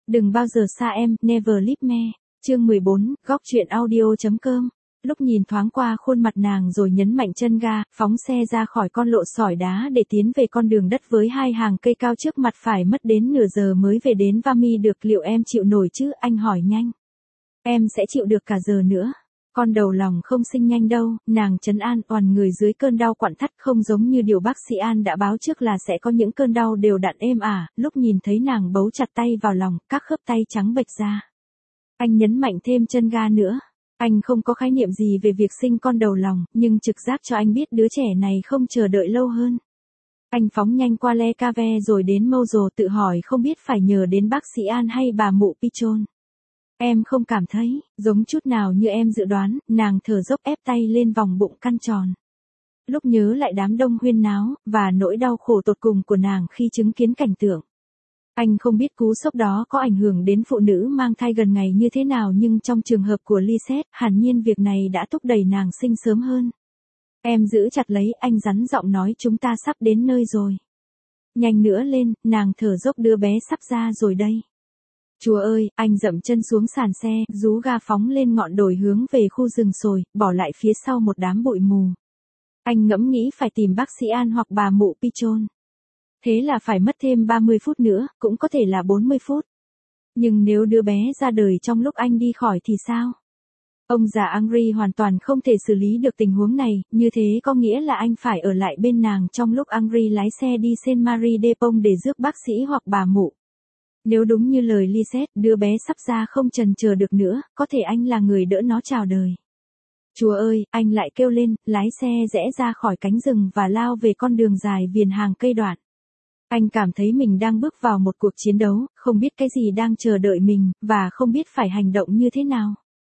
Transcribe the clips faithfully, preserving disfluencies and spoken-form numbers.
Đừng bao giờ xa em, Never Leave Me. Chương mười bốn, góc truyện audio.com. Lúc nhìn thoáng qua khuôn mặt nàng rồi nhấn mạnh chân ga, phóng xe ra khỏi con lộ sỏi đá để tiến về con đường đất với hai hàng cây cao trước mặt, phải mất đến nửa giờ mới về đến Vimy được. Liệu em chịu nổi chứ? Anh hỏi nhanh. Em sẽ chịu được cả giờ nữa. Con đầu lòng không sinh nhanh đâu, nàng trấn an oằn người dưới cơn đau quặn thắt, không giống như điều bác sĩ An đã báo trước là sẽ có những cơn đau đều đặn êm ả. Lúc nhìn thấy nàng bấu chặt tay vào lòng, các khớp tay trắng bệch ra. Anh nhấn mạnh thêm chân ga nữa. Anh không có khái niệm gì về việc sinh con đầu lòng, nhưng trực giác cho anh biết đứa trẻ này không chờ đợi lâu hơn. Anh phóng nhanh qua Le Cave rồi đến Mouso, tự hỏi không biết phải nhờ đến bác sĩ An hay bà mụ Pichon. Em không cảm thấy, giống chút nào như em dự đoán, nàng thở dốc ép tay lên vòng bụng căn tròn. Lúc nhớ lại đám đông huyên náo, và nỗi đau khổ tột cùng của nàng khi chứng kiến cảnh tượng. Anh không biết cú sốc đó có ảnh hưởng đến phụ nữ mang thai gần ngày như thế nào, nhưng trong trường hợp của Lisette, hẳn nhiên việc này đã thúc đẩy nàng sinh sớm hơn. Em giữ chặt lấy, anh rắn giọng nói, chúng ta sắp đến nơi rồi. Nhanh nữa lên, nàng thở dốc, đứa bé sắp ra rồi đây. Chúa ơi, anh dậm chân xuống sàn xe, rú ga phóng lên ngọn đồi hướng về khu rừng sồi, bỏ lại phía sau một đám bụi mù. Anh ngẫm nghĩ phải tìm bác sĩ An hoặc bà mụ Pichon. Thế là phải mất thêm ba mươi phút nữa, cũng có thể là bốn mươi phút. Nhưng nếu đứa bé ra đời trong lúc anh đi khỏi thì sao? Ông già Henry hoàn toàn không thể xử lý được tình huống này, như thế có nghĩa là anh phải ở lại bên nàng trong lúc Henry lái xe đi Saint-Marie-de-Pont để rước bác sĩ hoặc bà mụ. Nếu đúng như lời Lisette, đứa bé sắp ra không chần chờ được nữa, có thể anh là người đỡ nó chào đời. Chúa ơi, anh lại kêu lên, lái xe rẽ ra khỏi cánh rừng và lao về con đường dài viền hàng cây đoạn. Anh cảm thấy mình đang bước vào một cuộc chiến đấu, không biết cái gì đang chờ đợi mình, và không biết phải hành động như thế nào.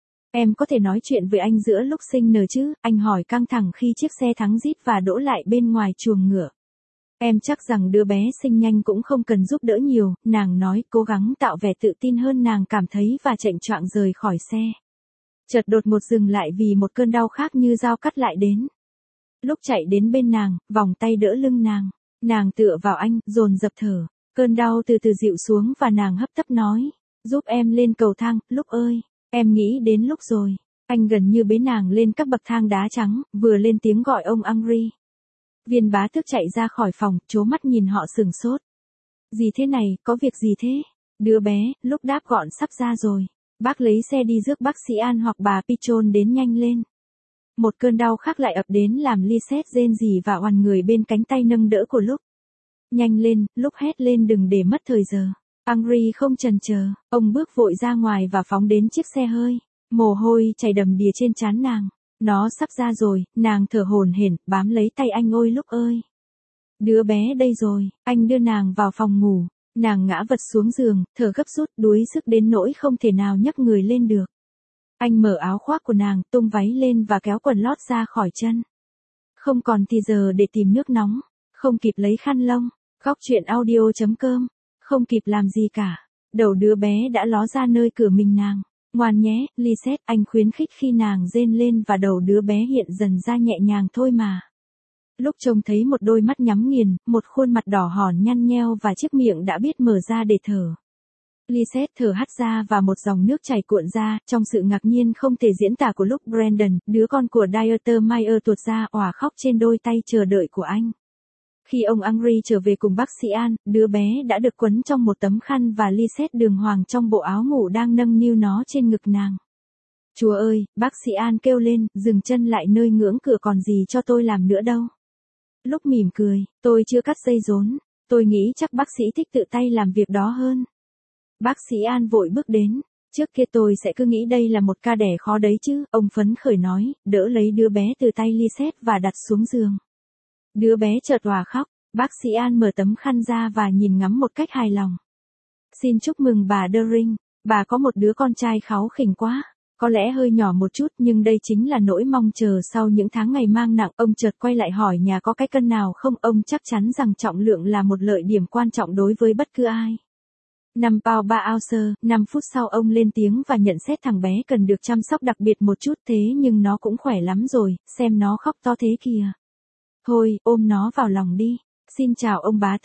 Em có thể nói chuyện với anh giữa lúc sinh nở chứ? Anh hỏi căng thẳng khi chiếc xe thắng rít và đỗ lại bên ngoài chuồng ngựa. Em chắc rằng đứa bé sinh nhanh cũng không cần giúp đỡ nhiều, nàng nói, cố gắng tạo vẻ tự tin hơn nàng cảm thấy và chệnh choạng rời khỏi xe. Chợt đột ngột dừng lại vì một cơn đau khác như dao cắt lại đến. Lúc chạy đến bên nàng, vòng tay đỡ lưng nàng, nàng tựa vào anh, dồn dập thở. Cơn đau từ từ dịu xuống và nàng hấp tấp nói, giúp em lên cầu thang, lúc ơi, em nghĩ đến lúc rồi. Anh gần như bế nàng lên các bậc thang đá trắng, vừa lên tiếng gọi ông Henry. Viên bá tước chạy ra khỏi phòng, trố mắt nhìn họ sửng sốt. Gì thế này, có việc gì thế? Đứa bé, lúc đáp gọn sắp ra rồi. Bác lấy xe đi rước bác sĩ An hoặc bà Pichon đến, nhanh lên. Một cơn đau khác lại ập đến làm Lisette rên rỉ và oằn người bên cánh tay nâng đỡ của Lúc. Nhanh lên, Lúc hét lên, đừng để mất thời giờ. Henry không chần chờ, ông bước vội ra ngoài và phóng đến chiếc xe hơi. Mồ hôi chảy đầm đìa trên trán nàng. Nó sắp ra rồi, nàng thở hổn hển, bám lấy tay anh, ôi Lúc ơi. Đứa bé đây rồi, anh đưa nàng vào phòng ngủ. Nàng ngã vật xuống giường, thở gấp rút, đuối sức đến nỗi không thể nào nhấc người lên được. Anh mở áo khoác của nàng, tung váy lên và kéo quần lót ra khỏi chân. Không còn thì giờ để tìm nước nóng, không kịp lấy khăn lông, góc truyện audio.com, không kịp làm gì cả. Đầu đứa bé đã ló ra nơi cửa mình nàng. Ngoan nhé, Lisette, anh khuyến khích khi nàng rên lên và đầu đứa bé hiện dần ra nhẹ nhàng thôi mà. Lúc trông thấy một đôi mắt nhắm nghiền, một khuôn mặt đỏ hòn nhăn nheo và chiếc miệng đã biết mở ra để thở. Lisette thở hắt ra và một dòng nước chảy cuộn ra, trong sự ngạc nhiên không thể diễn tả của lúc Brandon, đứa con của Dieter Mayer, tuột ra òa khóc trên đôi tay chờ đợi của anh. Khi ông Henry trở về cùng bác sĩ An, đứa bé đã được quấn trong một tấm khăn và Lisette đường hoàng trong bộ áo ngủ đang nâng niu nó trên ngực nàng. Chúa ơi, bác sĩ An kêu lên, dừng chân lại nơi ngưỡng cửa, còn gì cho tôi làm nữa đâu. Lúc mỉm cười, tôi chưa cắt dây rốn, tôi nghĩ chắc bác sĩ thích tự tay làm việc đó hơn. Bác sĩ An vội bước đến, trước kia tôi sẽ cứ nghĩ đây là một ca đẻ khó đấy chứ, ông phấn khởi nói, đỡ lấy đứa bé từ tay Lisette và đặt xuống giường. Đứa bé chợt òa khóc, bác sĩ An mở tấm khăn ra và nhìn ngắm một cách hài lòng. Xin chúc mừng bà Dering, bà có một đứa con trai kháu khỉnh quá. Có lẽ hơi nhỏ một chút nhưng đây chính là nỗi mong chờ sau những tháng ngày mang nặng. Ông chợt quay lại hỏi nhà có cái cân nào không, ông chắc chắn rằng trọng lượng là một lợi điểm quan trọng đối với bất cứ ai. năm pound ba ounce, năm phút sau ông lên tiếng và nhận xét thằng bé cần được chăm sóc đặc biệt một chút, thế nhưng nó cũng khỏe lắm rồi, xem nó khóc to thế kìa. Thôi, ôm nó vào lòng đi. Xin chào ông bá tước.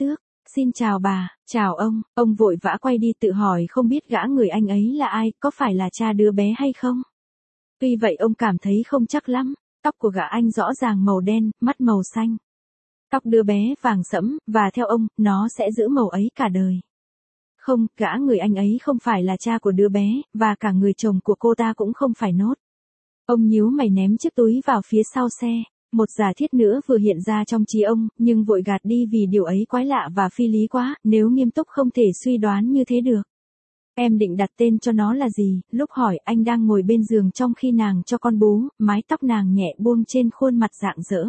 Xin chào bà, chào ông, ông vội vã quay đi tự hỏi không biết gã người anh ấy là ai, có phải là cha đứa bé hay không? Tuy vậy ông cảm thấy không chắc lắm, tóc của gã anh rõ ràng màu đen, mắt màu xanh. Tóc đứa bé vàng sẫm, và theo ông, nó sẽ giữ màu ấy cả đời. Không, gã người anh ấy không phải là cha của đứa bé, và cả người chồng của cô ta cũng không phải Nốt. Ông nhíu mày ném chiếc túi vào phía sau xe. Một giả thiết nữa vừa hiện ra trong trí ông, nhưng vội gạt đi vì điều ấy quái lạ và phi lý quá, nếu nghiêm túc không thể suy đoán như thế được. Em định đặt tên cho nó là gì? Lúc hỏi anh đang ngồi bên giường trong khi nàng cho con bú, mái tóc nàng nhẹ buông trên khuôn mặt rạng rỡ.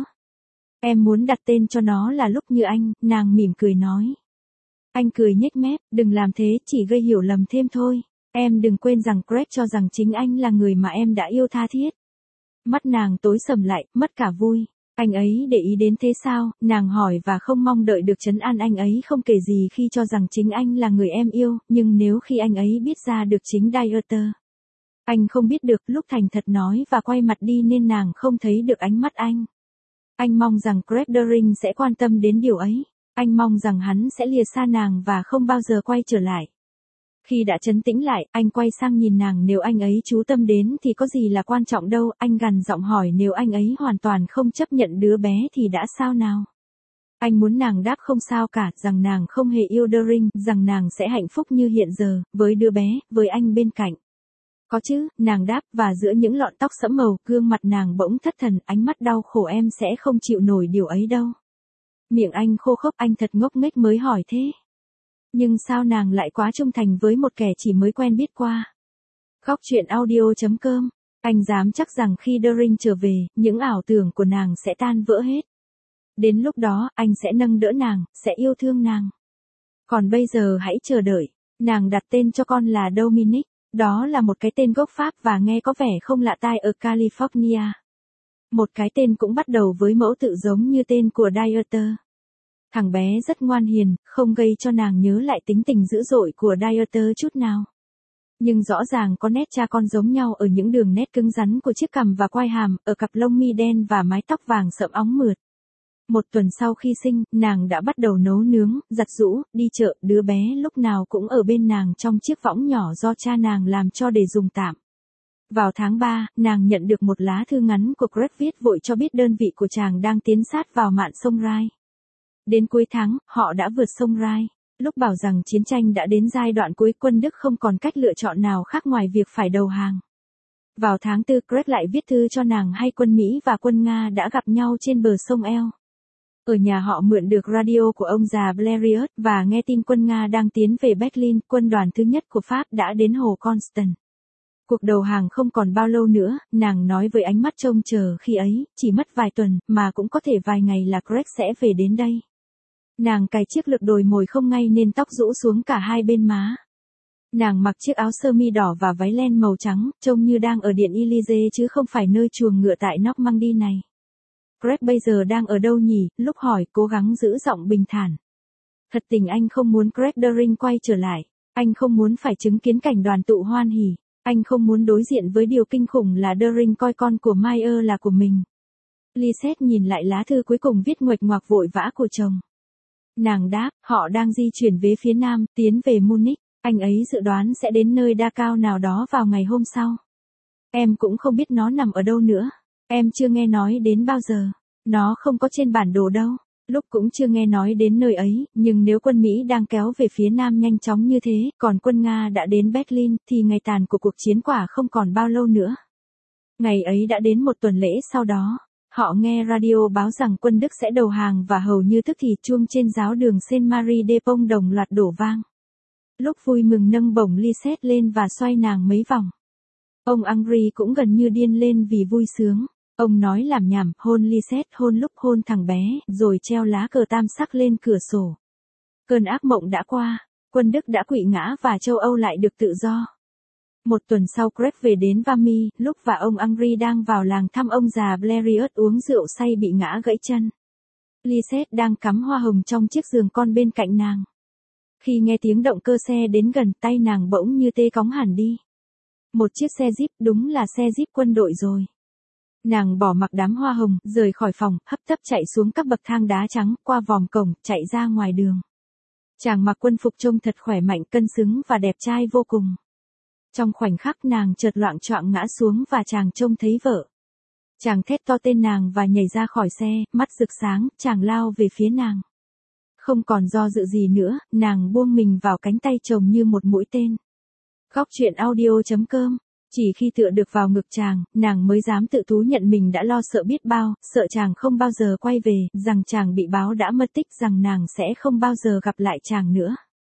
Em muốn đặt tên cho nó là Lúc Như Anh, nàng mỉm cười nói. Anh cười nhếch mép, đừng làm thế, chỉ gây hiểu lầm thêm thôi. Em đừng quên rằng Greg cho rằng chính anh là người mà em đã yêu tha thiết. Mắt nàng tối sầm lại, mất cả vui. Anh ấy để ý đến thế sao? Nàng hỏi và không mong đợi được trấn an anh ấy không kể gì khi cho rằng chính anh là người em yêu, nhưng nếu khi anh ấy biết ra được chính Dieter. Anh không biết được, lúc thành thật nói và quay mặt đi nên nàng không thấy được ánh mắt anh. Anh mong rằng Greg Daring sẽ quan tâm đến điều ấy. Anh mong rằng hắn sẽ lìa xa nàng và không bao giờ quay trở lại. Khi đã trấn tĩnh lại, anh quay sang nhìn nàng, nếu anh ấy chú tâm đến thì có gì là quan trọng đâu, anh gằn giọng hỏi, nếu anh ấy hoàn toàn không chấp nhận đứa bé thì đã sao nào? Anh muốn nàng đáp không sao cả, rằng nàng không hề yêu Daring, rằng nàng sẽ hạnh phúc như hiện giờ, với đứa bé, với anh bên cạnh. Có chứ, nàng đáp, và giữa những lọn tóc sẫm màu, gương mặt nàng bỗng thất thần, ánh mắt đau khổ, em sẽ không chịu nổi điều ấy đâu. Miệng anh khô khốc, anh thật ngốc nghếch mới hỏi thế. Nhưng sao nàng lại quá trung thành với một kẻ chỉ mới quen biết qua? Góc truyện audio chấm com. Anh dám chắc rằng khi Daring trở về, những ảo tưởng của nàng sẽ tan vỡ hết. Đến lúc đó, anh sẽ nâng đỡ nàng, sẽ yêu thương nàng. Còn bây giờ hãy chờ đợi. Nàng đặt tên cho con là Dominic. Đó là một cái tên gốc Pháp và nghe có vẻ không lạ tai ở California. Một cái tên cũng bắt đầu với mẫu tự giống như tên của Dieter. Thằng bé rất ngoan hiền, không gây cho nàng nhớ lại tính tình dữ dội của Dieter chút nào. Nhưng rõ ràng có nét cha con giống nhau ở những đường nét cứng rắn của chiếc cằm và quai hàm, ở cặp lông mi đen và mái tóc vàng sẫm óng mượt. Một tuần sau khi sinh, nàng đã bắt đầu nấu nướng, giặt giũ, đi chợ, đứa bé lúc nào cũng ở bên nàng trong chiếc võng nhỏ do cha nàng làm cho để dùng tạm. Vào tháng ba, nàng nhận được một lá thư ngắn của Greg viết vội cho biết đơn vị của chàng đang tiến sát vào mạn sông Rai. Đến cuối tháng, họ đã vượt sông Rai. Lúc bảo rằng chiến tranh đã đến giai đoạn cuối, quân Đức không còn cách lựa chọn nào khác ngoài việc phải đầu hàng. Vào tháng tư, Greg lại viết thư cho nàng hay quân Mỹ và quân Nga đã gặp nhau trên bờ sông Eo. Ở nhà họ mượn được radio của ông già Blériot và nghe tin quân Nga đang tiến về Berlin, quân đoàn thứ nhất của Pháp đã đến hồ Constant. Cuộc đầu hàng không còn bao lâu nữa, nàng nói với ánh mắt trông chờ khi ấy, chỉ mất vài tuần, mà cũng có thể vài ngày là Greg sẽ về đến đây. Nàng cài chiếc lược đồi mồi không ngay nên tóc rũ xuống cả hai bên má. Nàng mặc chiếc áo sơ mi đỏ và váy len màu trắng, trông như đang ở Điện Élysée chứ không phải nơi chuồng ngựa tại Normandy này. Greg bây giờ đang ở đâu nhỉ? Lúc hỏi, cố gắng giữ giọng bình thản. Thật tình anh không muốn Greg Daring quay trở lại. Anh không muốn phải chứng kiến cảnh đoàn tụ hoan hỉ. Anh không muốn đối diện với điều kinh khủng là Daring coi con của Meyer là của mình. Lisette nhìn lại lá thư cuối cùng viết nguệch ngoạc vội vã của chồng. Nàng đáp, họ đang di chuyển về phía nam, tiến về Munich. Anh ấy dự đoán sẽ đến nơi đa cao nào đó vào ngày hôm sau. Em cũng không biết nó nằm ở đâu nữa. Em chưa nghe nói đến bao giờ. Nó không có trên bản đồ đâu. Lúc cũng chưa nghe nói đến nơi ấy, nhưng nếu quân Mỹ đang kéo về phía nam nhanh chóng như thế, còn quân Nga đã đến Berlin, thì ngày tàn của cuộc chiến quả không còn bao lâu nữa. Ngày ấy đã đến một tuần lễ sau đó. Họ nghe radio báo rằng quân Đức sẽ đầu hàng và hầu như tức thì chuông trên giáo đường Saint-Marie-de-Pont đồng loạt đổ vang. Lúc vui mừng nâng bổng Lisette lên và xoay nàng mấy vòng. Ông Henri cũng gần như điên lên vì vui sướng. Ông nói làm nhảm, hôn Lisette, hôn lúc hôn thằng bé, rồi treo lá cờ tam sắc lên cửa sổ. Cơn ác mộng đã qua, quân Đức đã quỵ ngã và châu Âu lại được tự do. Một tuần sau Greg về đến Vimy, lúc và ông Henri đang vào làng thăm ông già Blériot uống rượu say bị ngã gãy chân. Lisette đang cắm hoa hồng trong chiếc giường con bên cạnh nàng. Khi nghe tiếng động cơ xe đến gần, tay nàng bỗng như tê cóng hẳn đi. Một chiếc xe Jeep, đúng là xe Jeep quân đội rồi. Nàng bỏ mặc đám hoa hồng, rời khỏi phòng, hấp tấp chạy xuống các bậc thang đá trắng, qua vòm cổng, chạy ra ngoài đường. Chàng mặc quân phục trông thật khỏe mạnh, cân xứng và đẹp trai vô cùng. Trong khoảnh khắc nàng chợt loạng choạng ngã xuống và chàng trông thấy vợ. Chàng thét to tên nàng và nhảy ra khỏi xe, mắt rực sáng, chàng lao về phía nàng. Không còn do dự gì nữa, nàng buông mình vào cánh tay chồng như một mũi tên. Góc truyện audio chấm com. Chỉ khi tựa được vào ngực chàng, nàng mới dám tự thú nhận mình đã lo sợ biết bao, sợ chàng không bao giờ quay về, rằng chàng bị báo đã mất tích, rằng nàng sẽ không bao giờ gặp lại chàng nữa.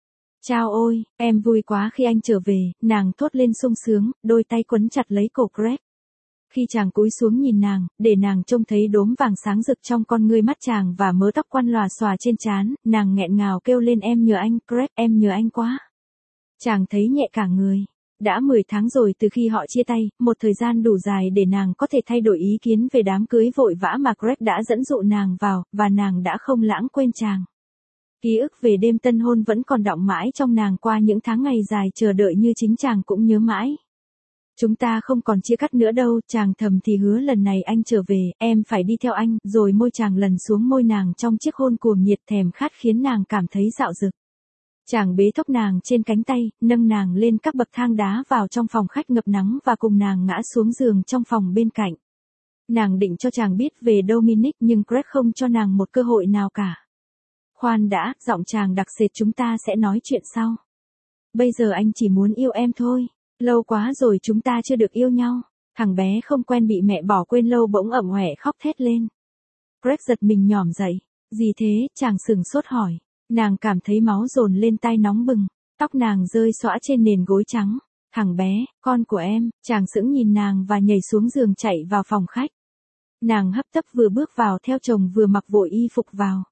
Chao ôi, em vui quá khi anh trở về, nàng thốt lên sung sướng, đôi tay quấn chặt lấy cổ Greg. Khi chàng cúi xuống nhìn nàng, để nàng trông thấy đốm vàng sáng rực trong con ngươi mắt chàng và mớ tóc quăn lòa xòa trên trán, nàng nghẹn ngào kêu lên em nhớ anh, Greg, em nhớ anh quá. Chàng thấy nhẹ cả người. Đã mười tháng rồi từ khi họ chia tay, một thời gian đủ dài để nàng có thể thay đổi ý kiến về đám cưới vội vã mà Greg đã dẫn dụ nàng vào, và nàng đã không lãng quên chàng. Ký ức về đêm tân hôn vẫn còn đọng mãi trong nàng qua những tháng ngày dài chờ đợi như chính chàng cũng nhớ mãi. Chúng ta không còn chia cắt nữa đâu, chàng thầm thì hứa lần này anh trở về, em phải đi theo anh, rồi môi chàng lần xuống môi nàng trong chiếc hôn cuồng nhiệt thèm khát khiến nàng cảm thấy dạo dực. Chàng bế thốc nàng trên cánh tay, nâng nàng lên các bậc thang đá vào trong phòng khách ngập nắng và cùng nàng ngã xuống giường trong phòng bên cạnh. Nàng định cho chàng biết về Dominic nhưng Greg không cho nàng một cơ hội nào cả. Khoan đã, giọng chàng đặc sệt, chúng ta sẽ nói chuyện sau. Bây giờ anh chỉ muốn yêu em thôi. Lâu quá rồi chúng ta chưa được yêu nhau. Thằng bé không quen bị mẹ bỏ quên lâu bỗng ẩm ỏe khóc thét lên. Greg giật mình nhỏm dậy. Gì thế, chàng sừng sốt hỏi. Nàng cảm thấy máu dồn lên tai nóng bừng. Tóc nàng rơi xõa trên nền gối trắng. Thằng bé, con của em, chàng sững nhìn nàng và nhảy xuống giường chạy vào phòng khách. Nàng hấp tấp vừa bước vào theo chồng vừa mặc vội y phục vào.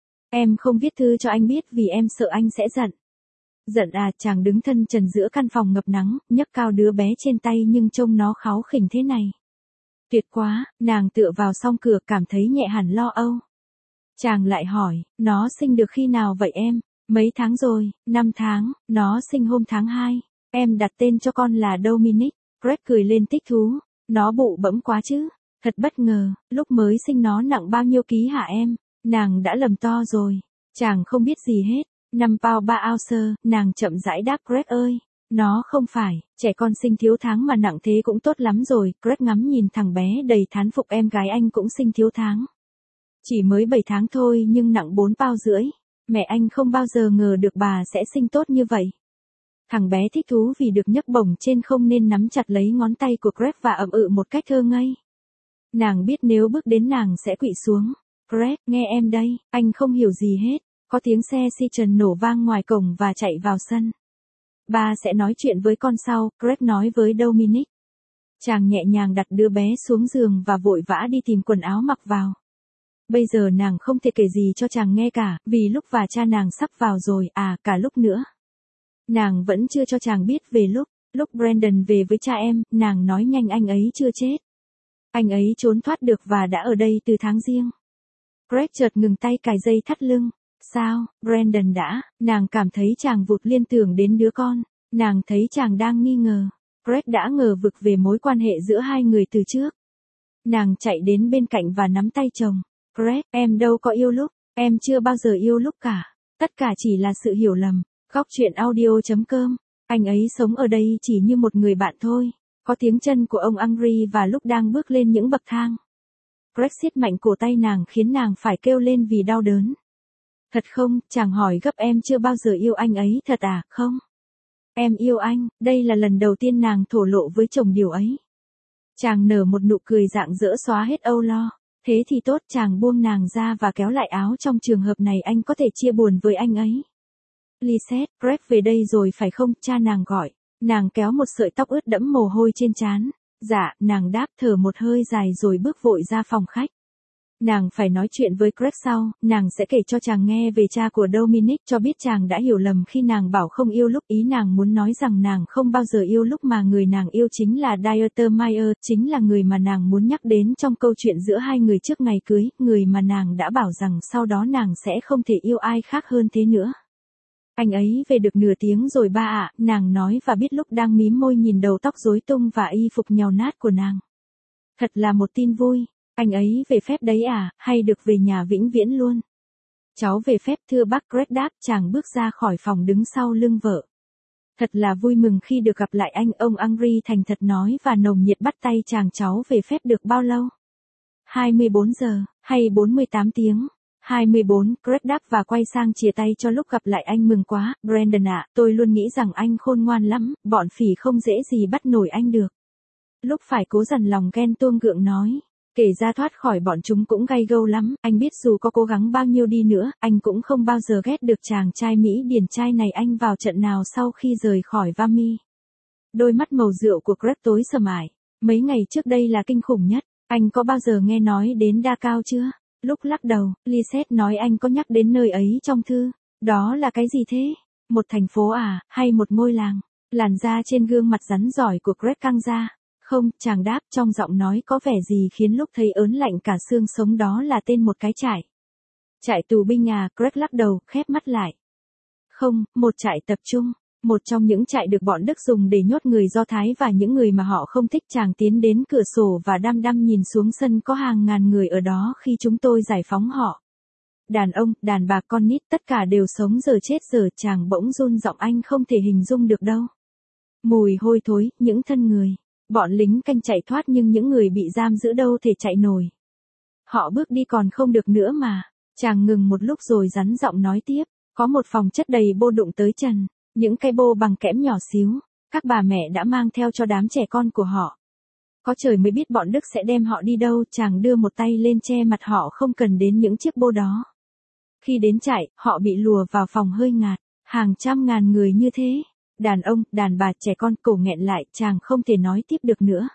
Em không viết thư cho anh biết vì em sợ anh sẽ giận. Giận à, chàng đứng thân trần giữa căn phòng ngập nắng, nhấc cao đứa bé trên tay nhưng trông nó kháu khỉnh thế này. Tuyệt quá, nàng tựa vào song cửa cảm thấy nhẹ hẳn lo âu. Chàng lại hỏi, nó sinh được khi nào vậy em? Mấy tháng rồi, năm tháng, nó sinh hôm tháng hai. Em đặt tên cho con là Dominic. Greg cười lên thích thú. Nó bụ bẫm quá chứ. Thật bất ngờ, lúc mới sinh nó nặng bao nhiêu ký hả em? Nàng đã lầm to rồi. Chàng không biết gì hết. Năm pound ba ounce, nàng chậm rãi đáp Greg ơi. Nó không phải, trẻ con sinh thiếu tháng mà nặng thế cũng tốt lắm rồi. Greg ngắm nhìn thằng bé đầy thán phục, em gái anh cũng sinh thiếu tháng. Chỉ mới bảy tháng thôi nhưng nặng bốn pound rưỡi. Mẹ anh không bao giờ ngờ được bà sẽ sinh tốt như vậy. Thằng bé thích thú vì được nhấc bổng trên không nên nắm chặt lấy ngón tay của Greg và ậm ừ một cách thơ ngây. Nàng biết nếu bước đến nàng sẽ quỵ xuống. Greg, nghe em đây, anh không hiểu gì hết. Có tiếng xe Citroen nổ vang ngoài cổng và chạy vào sân. Ba sẽ nói chuyện với con sau, Greg nói với Dominic. Chàng nhẹ nhàng đặt đứa bé xuống giường và vội vã đi tìm quần áo mặc vào. Bây giờ nàng không thể kể gì cho chàng nghe cả, vì lúc và cha nàng sắp vào rồi, à, cả lúc nữa. Nàng vẫn chưa cho chàng biết về lúc, lúc Brandon về với cha em, nàng nói nhanh anh ấy chưa chết. Anh ấy trốn thoát được và đã ở đây từ tháng giêng. Greg chợt ngừng tay cài dây thắt lưng. Sao, Brandon đã, nàng cảm thấy chàng vụt liên tưởng đến đứa con, nàng thấy chàng đang nghi ngờ. Greg đã ngờ vực về mối quan hệ giữa hai người từ trước. Nàng chạy đến bên cạnh và nắm tay chồng. Greg, em đâu có yêu lúc, em chưa bao giờ yêu lúc cả. Tất cả chỉ là sự hiểu lầm. Góc truyện audio chấm com. Anh ấy sống ở đây chỉ như một người bạn thôi. Có tiếng chân của ông Henry và lúc đang bước lên những bậc thang. Greg siết mạnh cổ tay nàng khiến nàng phải kêu lên vì đau đớn. Thật không, chàng hỏi gấp, em chưa bao giờ yêu anh ấy thật à, không? Em yêu anh, đây là lần đầu tiên nàng thổ lộ với chồng điều ấy. Chàng nở một nụ cười rạng rỡ xóa hết âu lo. Thế thì tốt, chàng buông nàng ra và kéo lại áo, trong trường hợp này anh có thể chia buồn với anh ấy. Lisette, Greg về đây rồi phải không, cha nàng gọi. Nàng kéo một sợi tóc ướt đẫm mồ hôi trên trán. Dạ, nàng đáp thở một hơi dài rồi bước vội ra phòng khách. Nàng phải nói chuyện với Greg sau, nàng sẽ kể cho chàng nghe về cha của Dominic, cho biết chàng đã hiểu lầm khi nàng bảo không yêu lúc, ý nàng muốn nói rằng nàng không bao giờ yêu lúc mà người nàng yêu chính là Dieter Meyer, chính là người mà nàng muốn nhắc đến trong câu chuyện giữa hai người trước ngày cưới, người mà nàng đã bảo rằng sau đó nàng sẽ không thể yêu ai khác hơn thế nữa. Anh ấy về được nửa tiếng rồi ba ạ, nàng nói và biết lúc đang mím môi nhìn đầu tóc rối tung và y phục nhàu nát của nàng. Thật là một tin vui. Anh ấy về phép đấy à, hay được về nhà vĩnh viễn luôn? Cháu về phép thưa bác, Greg đáp. Chàng bước ra khỏi phòng đứng sau lưng vợ. Thật là vui mừng khi được gặp lại anh, ông Henry thành thật nói và nồng nhiệt bắt tay chàng. Cháu về phép được bao lâu? hai mươi bốn giờ, hay bốn mươi tám tiếng? hai mươi bốn, Greg đáp và quay sang chìa tay cho lúc gặp lại anh. Mừng quá, Brandon ạ, tôi luôn nghĩ rằng anh khôn ngoan lắm, bọn phỉ không dễ gì bắt nổi anh được. Lúc phải cố dằn lòng ghen tuông gượng nói. Kể ra thoát khỏi bọn chúng cũng gay gâu lắm, anh biết dù có cố gắng bao nhiêu đi nữa, anh cũng không bao giờ ghét được chàng trai Mỹ điển trai này. Anh vào trận nào sau khi rời khỏi Vimy? Đôi mắt màu rượu của Greg tối sầm ải. Mấy ngày trước đây là kinh khủng nhất. Anh có bao giờ nghe nói đến Dachau chưa? Lúc lắc đầu, Lisette nói anh có nhắc đến nơi ấy trong thư. Đó là cái gì thế? Một thành phố à, hay một ngôi làng? Làn da trên gương mặt rắn giỏi của Greg căng ra. Không, chàng đáp trong giọng nói có vẻ gì khiến lúc thấy ớn lạnh cả xương sống. Đó là tên một cái trại. Trại tù binh à? Greg lắc đầu, khép mắt lại. Không, một trại tập trung. Một trong những trại được bọn Đức dùng để nhốt người Do Thái và những người mà họ không thích. Chàng tiến đến cửa sổ và đăm đăm nhìn xuống sân. Có hàng ngàn người ở đó khi chúng tôi giải phóng họ. Đàn ông, đàn bà, con nít, tất cả đều sống giờ chết giờ. Chàng bỗng run giọng, anh không thể hình dung được đâu. Mùi hôi thối, những thân người. Bọn lính canh chạy thoát nhưng những người bị giam giữ đâu thể chạy nổi. Họ bước đi còn không được nữa mà. Chàng ngừng một lúc rồi rắn giọng nói tiếp. Có một phòng chất đầy bô đụng tới trần. Những cây bô bằng kẽm nhỏ xíu. Các bà mẹ đã mang theo cho đám trẻ con của họ. Có trời mới biết bọn Đức sẽ đem họ đi đâu. Chàng đưa một tay lên che mặt họ, không cần đến những chiếc bô đó. Khi đến trại, họ bị lùa vào phòng hơi ngạt. Hàng trăm ngàn người như thế. Đàn ông, đàn bà, trẻ con, cổ nghẹn lại. Chàng không thể nói tiếp được nữa.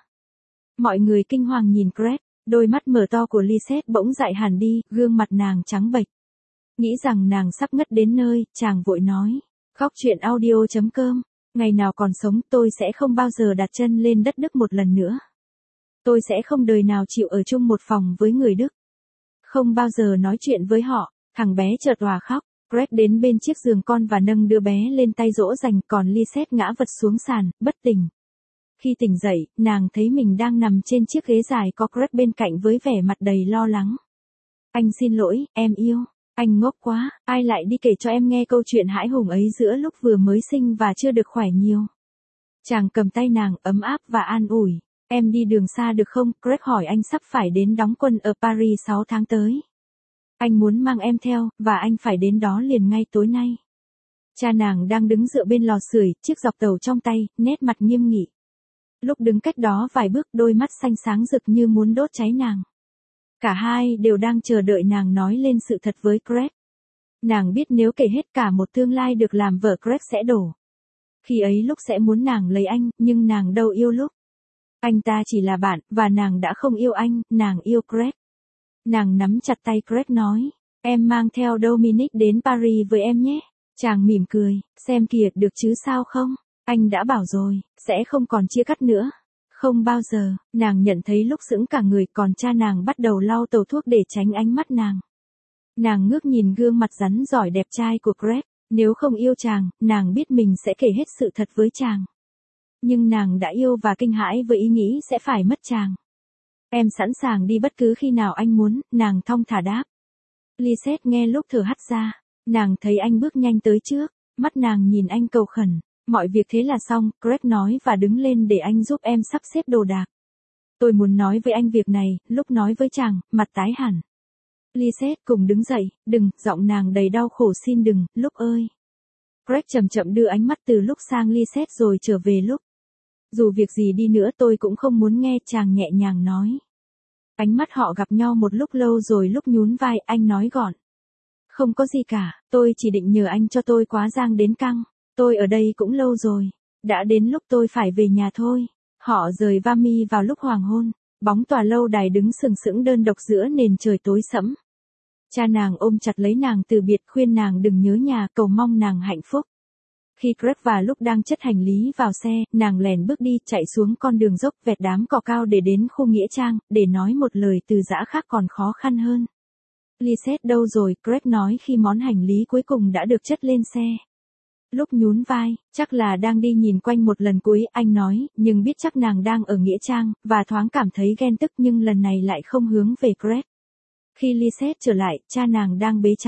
Mọi người kinh hoàng nhìn Greg. Đôi mắt mở to của Lisette bỗng dại hẳn đi. Gương mặt nàng trắng bệch. Nghĩ rằng nàng sắp ngất đến nơi. Chàng vội nói. Góc truyện audio chấm com. Ngày nào còn sống tôi sẽ không bao giờ đặt chân lên đất Đức một lần nữa. Tôi sẽ không đời nào chịu ở chung một phòng với người Đức. Không bao giờ nói chuyện với họ. Thằng bé chợt òa khóc. Greg đến bên chiếc giường con và nâng đứa bé lên tay dỗ dành. Còn Lisette ngã vật xuống sàn, bất tỉnh. Khi tỉnh dậy, nàng thấy mình đang nằm trên chiếc ghế dài có Greg bên cạnh với vẻ mặt đầy lo lắng. Anh xin lỗi, em yêu. Anh ngốc quá, ai lại đi kể cho em nghe câu chuyện hãi hùng ấy giữa lúc vừa mới sinh và chưa được khỏe nhiều. Chàng cầm tay nàng ấm áp và an ủi. Em đi đường xa được không? Greg hỏi. Anh sắp phải đến đóng quân ở Paris sáu tháng tới. Anh muốn mang em theo, và anh phải đến đó liền ngay tối nay. Cha nàng đang đứng dựa bên lò sưởi, chiếc dọc tàu trong tay, nét mặt nghiêm nghị. Lúc đứng cách đó vài bước, đôi mắt xanh sáng rực như muốn đốt cháy nàng. Cả hai đều đang chờ đợi nàng nói lên sự thật với Greg. Nàng biết nếu kể hết cả một tương lai được làm vợ Greg sẽ đổ. Khi ấy lúc sẽ muốn nàng lấy anh, nhưng nàng đâu yêu lúc. Anh ta chỉ là bạn, và nàng đã không yêu anh, nàng yêu Greg. Nàng nắm chặt tay Greg nói. Em mang theo Dominic đến Paris với em nhé. Chàng mỉm cười. Xem kìa, được chứ sao không? Anh đã bảo rồi, sẽ không còn chia cắt nữa. Không bao giờ. Nàng nhận thấy lúc sững cả người. Còn cha nàng bắt đầu lau tàu thuốc để tránh ánh mắt nàng. Nàng ngước nhìn gương mặt rắn giỏi đẹp trai của Greg. Nếu không yêu chàng, nàng biết mình sẽ kể hết sự thật với chàng. Nhưng nàng đã yêu và kinh hãi với ý nghĩ sẽ phải mất chàng. Em sẵn sàng đi bất cứ khi nào anh muốn, nàng thong thả đáp. Lisette nghe lúc thở hắt ra. Nàng thấy anh bước nhanh tới trước. Mắt nàng nhìn anh cầu khẩn. Mọi việc thế là xong, Greg nói và đứng lên để anh giúp em sắp xếp đồ đạc. Tôi muốn nói với anh việc này. Lúc nói với chàng, mặt tái hẳn. Lisette cùng đứng dậy. Đừng, giọng nàng đầy đau khổ. Xin đừng, lúc ơi. Greg chậm chậm đưa ánh mắt từ lúc sang Lisette rồi trở về lúc. Dù việc gì đi nữa tôi cũng không muốn nghe, chàng nhẹ nhàng nói. Ánh mắt họ gặp nhau một lúc lâu rồi lúc nhún vai, anh nói gọn. Không có gì cả, tôi chỉ định nhờ anh cho tôi quá giang đến căng. Tôi ở đây cũng lâu rồi. Đã đến lúc tôi phải về nhà thôi. Họ rời Vimy vào lúc hoàng hôn. Bóng tòa lâu đài đứng sừng sững đơn độc giữa nền trời tối sẫm. Cha nàng ôm chặt lấy nàng từ biệt, khuyên nàng đừng nhớ nhà, cầu mong nàng hạnh phúc. Khi Greg và lúc đang chất hành lý vào xe, nàng lèn bước đi, chạy xuống con đường dốc vẹt đám cỏ cao để đến khu nghĩa trang, để nói một lời từ giã khác còn khó khăn hơn. Lisette đâu rồi? Greg nói khi món hành lý cuối cùng đã được chất lên xe. Lúc nhún vai, chắc là đang đi nhìn quanh một lần cuối, anh nói, nhưng biết chắc nàng đang ở nghĩa trang, và thoáng cảm thấy ghen tức nhưng lần này lại không hướng về Greg. Khi Lisette trở lại, cha nàng đang bế cháu.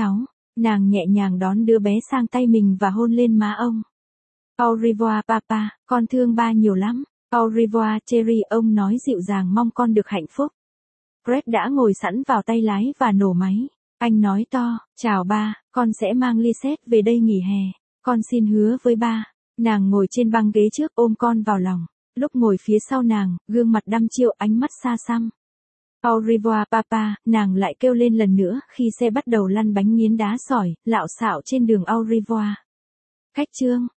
Nàng nhẹ nhàng đón đứa bé sang tay mình và hôn lên má ông. Au revoir papa, con thương ba nhiều lắm. Au revoir Cherry, ông nói dịu dàng mong con được hạnh phúc. Fred đã ngồi sẵn vào tay lái và nổ máy. Anh nói to, chào ba, con sẽ mang Lisette về đây nghỉ hè. Con xin hứa với ba. Nàng ngồi trên băng ghế trước ôm con vào lòng. Lúc ngồi phía sau nàng, gương mặt đăm chiêu, ánh mắt xa xăm. Au revoir papa, nàng lại kêu lên lần nữa khi xe bắt đầu lăn bánh nghiến đá sỏi, lạo xạo trên đường Au revoir. Khách chương.